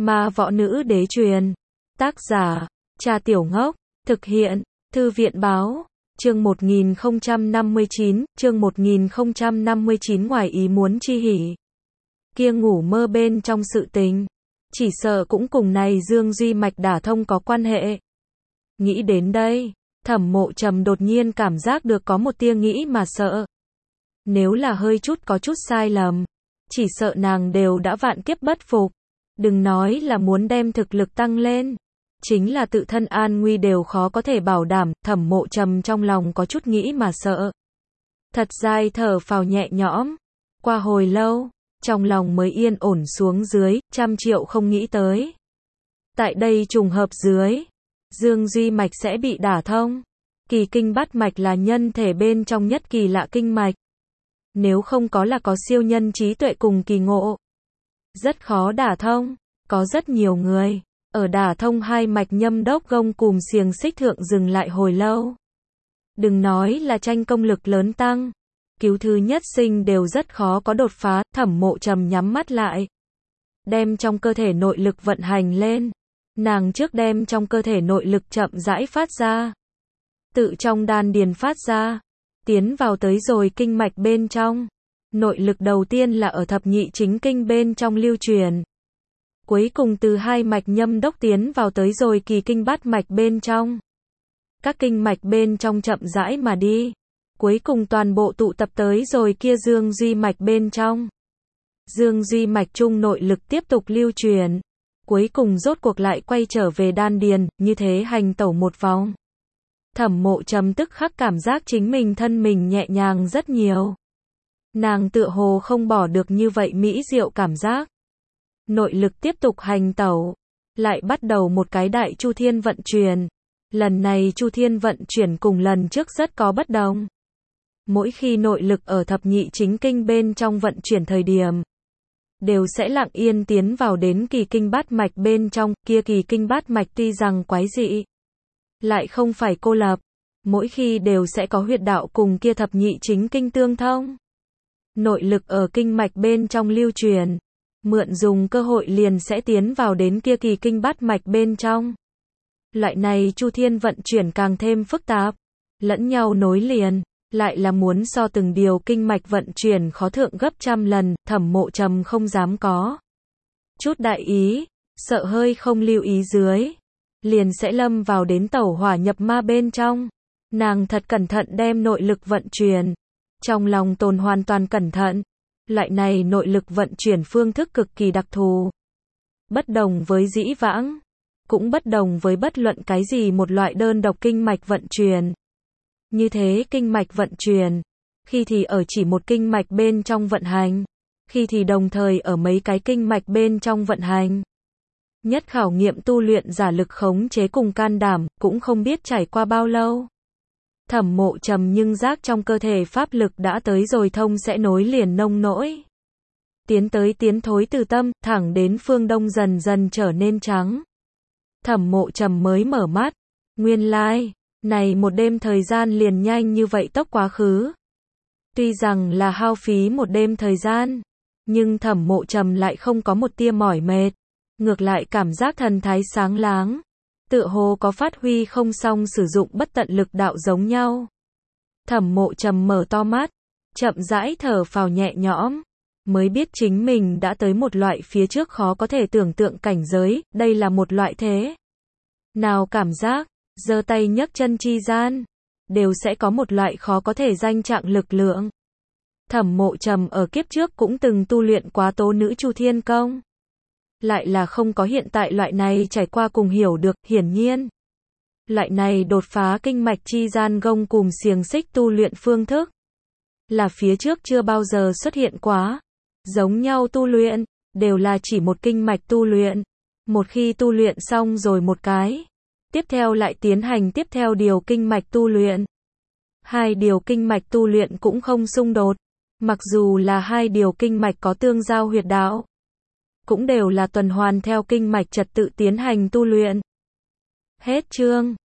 Ma Võ Nữ Đế Truyền. Tác giả, Cha Tiểu Ngốc. Thực hiện, Thư viện Báo. Chương 1059, ngoài ý muốn chi hỉ. Kia ngủ mơ bên trong sự tình. Chỉ sợ cũng cùng này Dương Duy Mạch đả thông có quan hệ. Nghĩ đến đây, Thẩm Mộ Trầm đột nhiên cảm giác được có một tia nghĩ mà sợ. Nếu là hơi chút có chút sai lầm, chỉ sợ nàng đều đã vạn kiếp bất phục. Đừng nói là muốn đem thực lực tăng lên, chính là tự thân an nguy đều khó có thể bảo đảm. Thẩm Mộ Trầm trong lòng có chút nghĩ mà sợ. Thật dài thở phào nhẹ nhõm. Qua hồi lâu, trong lòng mới yên ổn xuống dưới, 100.000.000 không nghĩ tới. Tại đây trùng hợp dưới, Dương Duy Mạch sẽ bị đả thông. Kỳ kinh bát mạch là nhân thể bên trong nhất kỳ lạ kinh mạch. Nếu không có là có siêu nhân trí tuệ cùng kỳ ngộ, rất khó đả thông. Có rất nhiều người, ở đả thông hai mạch nhâm đốc gông cùm xiềng xích thượng dừng lại hồi lâu. Đừng nói là tranh công lực lớn tăng, cứu thứ nhất sinh đều rất khó có đột phá. Thẩm Mộ Trầm nhắm mắt lại, đem trong cơ thể nội lực vận hành lên. Nàng trước đem trong cơ thể nội lực chậm rãi phát ra, tự trong đan điền phát ra, tiến vào tới rồi kinh mạch bên trong. Nội lực đầu tiên là ở thập nhị chính kinh bên trong lưu truyền, cuối cùng từ hai mạch nhâm đốc tiến vào tới rồi kỳ kinh bát mạch bên trong. Các kinh mạch bên trong chậm rãi mà đi, cuối cùng toàn bộ tụ tập tới rồi kia Dương Duy Mạch bên trong. Dương Duy Mạch trung nội lực tiếp tục lưu truyền, cuối cùng rốt cuộc lại quay trở về đan điền, như thế hành tẩu một vòng. Thẩm Mộ Trầm tức khắc cảm giác chính mình thân mình nhẹ nhàng rất nhiều. Nàng tựa hồ không bỏ được như vậy mỹ diệu cảm giác. Nội lực tiếp tục hành tẩu, lại bắt đầu một cái đại chu thiên vận chuyển. Lần này chu thiên vận chuyển cùng lần trước rất có bất đồng. Mỗi khi nội lực ở thập nhị chính kinh bên trong vận chuyển thời điểm, đều sẽ lặng yên tiến vào đến kỳ kinh bát mạch bên trong. Kia kỳ kinh bát mạch tuy rằng quái dị, lại không phải cô lập, mỗi khi đều sẽ có huyệt đạo cùng kia thập nhị chính kinh tương thông. Nội lực ở kinh mạch bên trong lưu truyền, mượn dùng cơ hội liền sẽ tiến vào đến kia kỳ kinh bát mạch bên trong. Loại này chu thiên vận chuyển càng thêm phức tạp, lẫn nhau nối liền, lại là muốn so từng điều kinh mạch vận chuyển khó thượng gấp 100 lần. Thẩm Mộ Trầm không dám có chút đại ý, sợ hơi không lưu ý dưới, liền sẽ lâm vào đến tẩu hỏa nhập ma bên trong. Nàng thật cẩn thận đem nội lực vận chuyển, trong lòng tồn hoàn toàn cẩn thận. Loại này nội lực vận chuyển phương thức cực kỳ đặc thù, bất đồng với dĩ vãng, cũng bất đồng với bất luận cái gì một loại đơn độc kinh mạch vận chuyển. Như thế kinh mạch vận chuyển, khi thì ở chỉ một kinh mạch bên trong vận hành, khi thì đồng thời ở mấy cái kinh mạch bên trong vận hành. Nhất khảo nghiệm tu luyện giả lực khống chế cùng can đảm, cũng không biết trải qua bao lâu. Thẩm Mộ Trầm nhưng giác trong cơ thể pháp lực đã tới rồi thông sẽ nối liền nông nỗi. Tiến tới tiến thối từ tâm, thẳng đến phương đông dần dần trở nên trắng. Thẩm Mộ Trầm mới mở mắt, nguyên lai, này một đêm thời gian liền nhanh như vậy tốc quá khứ. Tuy rằng là hao phí một đêm thời gian, nhưng Thẩm Mộ Trầm lại không có một tia mỏi mệt, ngược lại cảm giác thần thái sáng láng, tựa hồ có phát huy không xong sử dụng bất tận lực đạo giống nhau. Thẩm Mộ Trầm mở to mắt, chậm rãi thở phào nhẹ nhõm, mới biết chính mình đã tới một loại phía trước khó có thể tưởng tượng cảnh giới. Đây là một loại thế nào cảm giác, giơ tay nhấc chân chi gian, đều sẽ có một loại khó có thể danh trạng lực lượng. Thẩm Mộ Trầm ở kiếp trước cũng từng tu luyện quá tố nữ chu thiên công, lại là không có hiện tại loại này trải qua cùng hiểu được. Hiển nhiên, loại này đột phá kinh mạch chi gian gông cùm xiềng xích tu luyện phương thức, là phía trước chưa bao giờ xuất hiện quá. Giống nhau tu luyện, đều là chỉ một kinh mạch tu luyện. Một khi tu luyện xong rồi một cái, tiếp theo lại tiến hành tiếp theo điều kinh mạch tu luyện. Hai điều kinh mạch tu luyện cũng không xung đột, mặc dù là hai điều kinh mạch có tương giao huyệt đạo, cũng đều là tuần hoàn theo kinh mạch trật tự tiến hành tu luyện. Hết chương.